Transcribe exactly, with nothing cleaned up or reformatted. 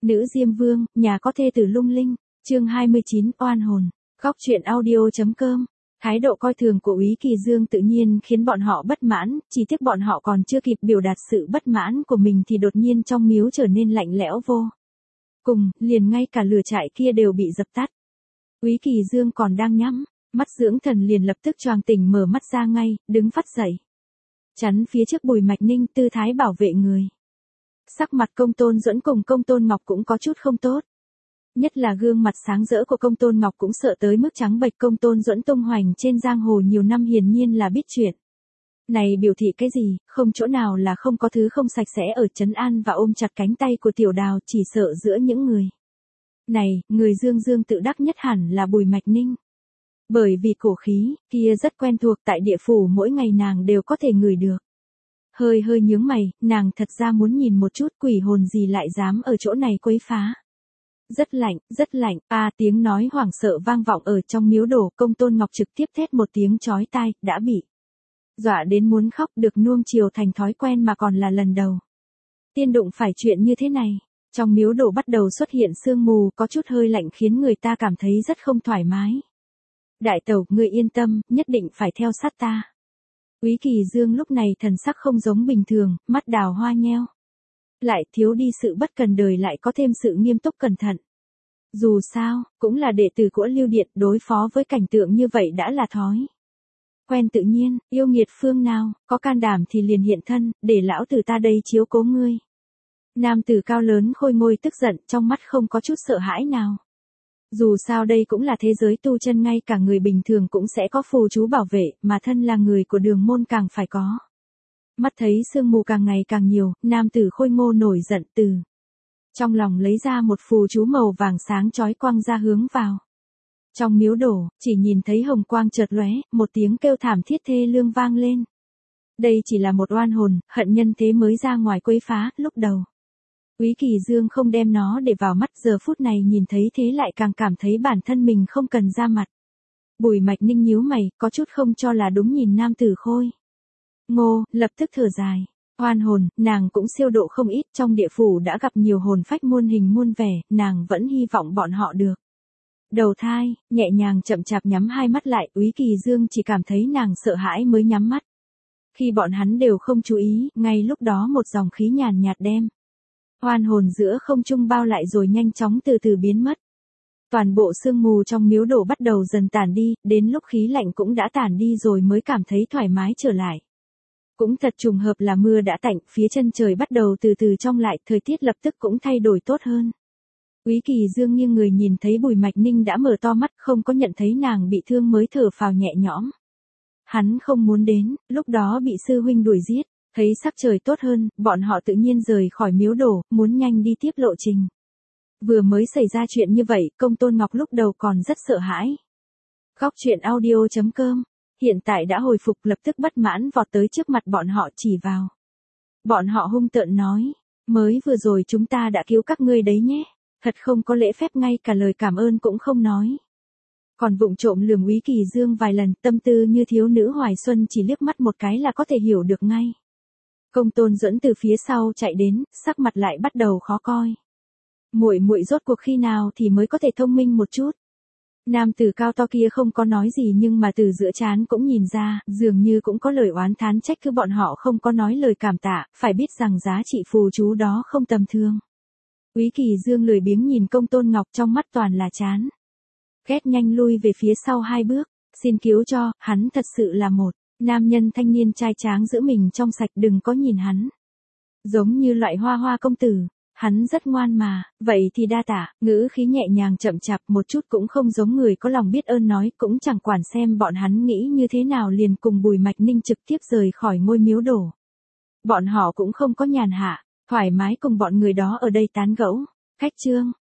Nữ Diêm Vương, nhà có thê tử lung linh, chương hai mươi chín, oan hồn. Góc truyện audio.com. Thái độ coi thường của Úy Kỳ Dương tự nhiên khiến bọn họ bất mãn, chỉ tiếc bọn họ còn chưa kịp biểu đạt sự bất mãn của mình thì đột nhiên trong miếu trở nên lạnh lẽo vô cùng, liền ngay cả lửa trại kia đều bị dập tắt. Úy Kỳ Dương còn đang nhắm mắt dưỡng thần liền lập tức choàng tỉnh, mở mắt ra ngay, đứng phắt dậy, chắn phía trước Bùi Mạch Ninh, tư thái bảo vệ người. Sắc mặt Công Tôn Duẫn cùng Công Tôn Ngọc cũng có chút không tốt. Nhất là gương mặt sáng rỡ của Công Tôn Ngọc cũng sợ tới mức trắng bệch. Công Tôn Duẫn tung hoành trên giang hồ nhiều năm hiển nhiên là biết chuyện. Này biểu thị cái gì, không chỗ nào là không có thứ không sạch sẽ ở trấn an và ôm chặt cánh tay của Tiểu Đào, chỉ sợ giữa những người này, người dương dương tự đắc nhất hẳn là Bùi Mạch Ninh. Bởi vì cổ khí kia rất quen thuộc, tại địa phủ mỗi ngày nàng đều có thể ngửi được. Hơi hơi nhướng mày, nàng thật ra muốn nhìn một chút quỷ hồn gì lại dám ở chỗ này quấy phá. Rất lạnh, rất lạnh, a tiếng nói hoảng sợ vang vọng ở trong miếu đổ. Công Tôn Ngọc trực tiếp thét một tiếng chói tai, đã bị dọa đến muốn khóc, được nuông chiều thành thói quen mà còn là lần đầu tiên đụng phải chuyện như thế này. Trong miếu đổ bắt đầu xuất hiện sương mù, có chút hơi lạnh khiến người ta cảm thấy rất không thoải mái. Đại tẩu, ngươi yên tâm, nhất định phải theo sát ta. Úy Kỳ Dương lúc này thần sắc không giống bình thường, mắt đào hoa nheo lại, thiếu đi sự bất cần đời lại có thêm sự nghiêm túc cẩn thận. Dù sao, cũng là đệ tử của Lưu Điện, đối phó với cảnh tượng như vậy đã là thói quen tự nhiên. Yêu nghiệt phương nào, có can đảm thì liền hiện thân, để lão tử ta đây chiếu cố ngươi. Nam tử cao lớn khôi ngôi tức giận, trong mắt không có chút sợ hãi nào. Dù sao đây cũng là thế giới tu chân, ngay cả người bình thường cũng sẽ có phù chú bảo vệ, mà thân là người của Đường môn càng phải có. Mắt thấy sương mù càng ngày càng nhiều, nam tử khôi ngô nổi giận, từ trong lòng lấy ra một phù chú màu vàng sáng chói quang ra hướng vào trong miếu đổ, chỉ nhìn thấy hồng quang chợt lóe, một tiếng kêu thảm thiết thê lương vang lên. Đây chỉ là một oan hồn, hận nhân thế mới ra ngoài quấy phá. Lúc đầu Úy Kỳ Dương không đem nó để vào mắt, giờ phút này nhìn thấy thế lại càng cảm thấy bản thân mình không cần ra mặt. Bùi Mạch Ninh nhíu mày, có chút không cho là đúng nhìn nam tử khôi ngô, lập tức thở dài. Oan hồn, nàng cũng siêu độ không ít, trong địa phủ đã gặp nhiều hồn phách muôn hình muôn vẻ, nàng vẫn hy vọng bọn họ được đầu thai. Nhẹ nhàng chậm chạp nhắm hai mắt lại, Úy Kỳ Dương chỉ cảm thấy nàng sợ hãi mới nhắm mắt. Khi bọn hắn đều không chú ý, ngay lúc đó một dòng khí nhàn nhạt đem oan hồn giữa không trung bao lại rồi nhanh chóng từ từ biến mất. Toàn bộ sương mù trong miếu đổ bắt đầu dần tản đi, đến lúc khí lạnh cũng đã tản đi rồi mới cảm thấy thoải mái trở lại. Cũng thật trùng hợp là mưa đã tạnh, phía chân trời bắt đầu từ từ trong lại, thời tiết lập tức cũng thay đổi tốt hơn. Úy Kỳ Dương nghiêng người nhìn thấy Bùi Mạch Ninh đã mở to mắt, không có nhận thấy nàng bị thương mới thở phào nhẹ nhõm. Hắn không muốn đến, lúc đó bị sư huynh đuổi giết. Thấy sắc trời tốt hơn, bọn họ tự nhiên rời khỏi miếu đổ, muốn nhanh đi tiếp lộ trình. Vừa mới xảy ra chuyện như vậy, Công Tôn Ngọc lúc đầu còn rất sợ hãi. Góc truyện audio.com. Hiện tại đã hồi phục, lập tức bất mãn vọt tới trước mặt bọn họ, chỉ vào bọn họ hung tợn nói, mới vừa rồi chúng ta đã cứu các ngươi đấy nhé, thật không có lễ phép, ngay cả lời cảm ơn cũng không nói. Còn vụng trộm lườm Úy Kỳ Dương vài lần, tâm tư như thiếu nữ hoài xuân, chỉ liếc mắt một cái là có thể hiểu được ngay. Công Tôn Duẫn từ phía sau chạy đến, sắc mặt lại bắt đầu khó coi. Muội muội rốt cuộc khi nào thì mới có thể thông minh một chút. Nam tử cao to kia không có nói gì, nhưng mà từ giữa trán cũng nhìn ra, dường như cũng có lời oán thán trách cứ bọn họ không có nói lời cảm tạ, phải biết rằng giá trị phù chú đó không tầm thường. Úy Kỳ Dương lười biếng nhìn Công Tôn Ngọc, trong mắt toàn là chán ghét, nhanh lui về phía sau hai bước, xin cứu cho, hắn thật sự là một nam nhân thanh niên trai tráng, giữ mình trong sạch, đừng có nhìn hắn giống như loại hoa hoa công tử, hắn rất ngoan mà. Vậy thì đa tạ. Ngữ khí nhẹ nhàng chậm chạp, một chút cũng không giống người có lòng biết ơn nói, cũng chẳng quản xem bọn hắn nghĩ như thế nào, liền cùng Bùi Mạch Ninh trực tiếp rời khỏi ngôi miếu đổ. Bọn họ cũng không có nhàn hạ, thoải mái cùng bọn người đó ở đây tán gẫu, khách trương.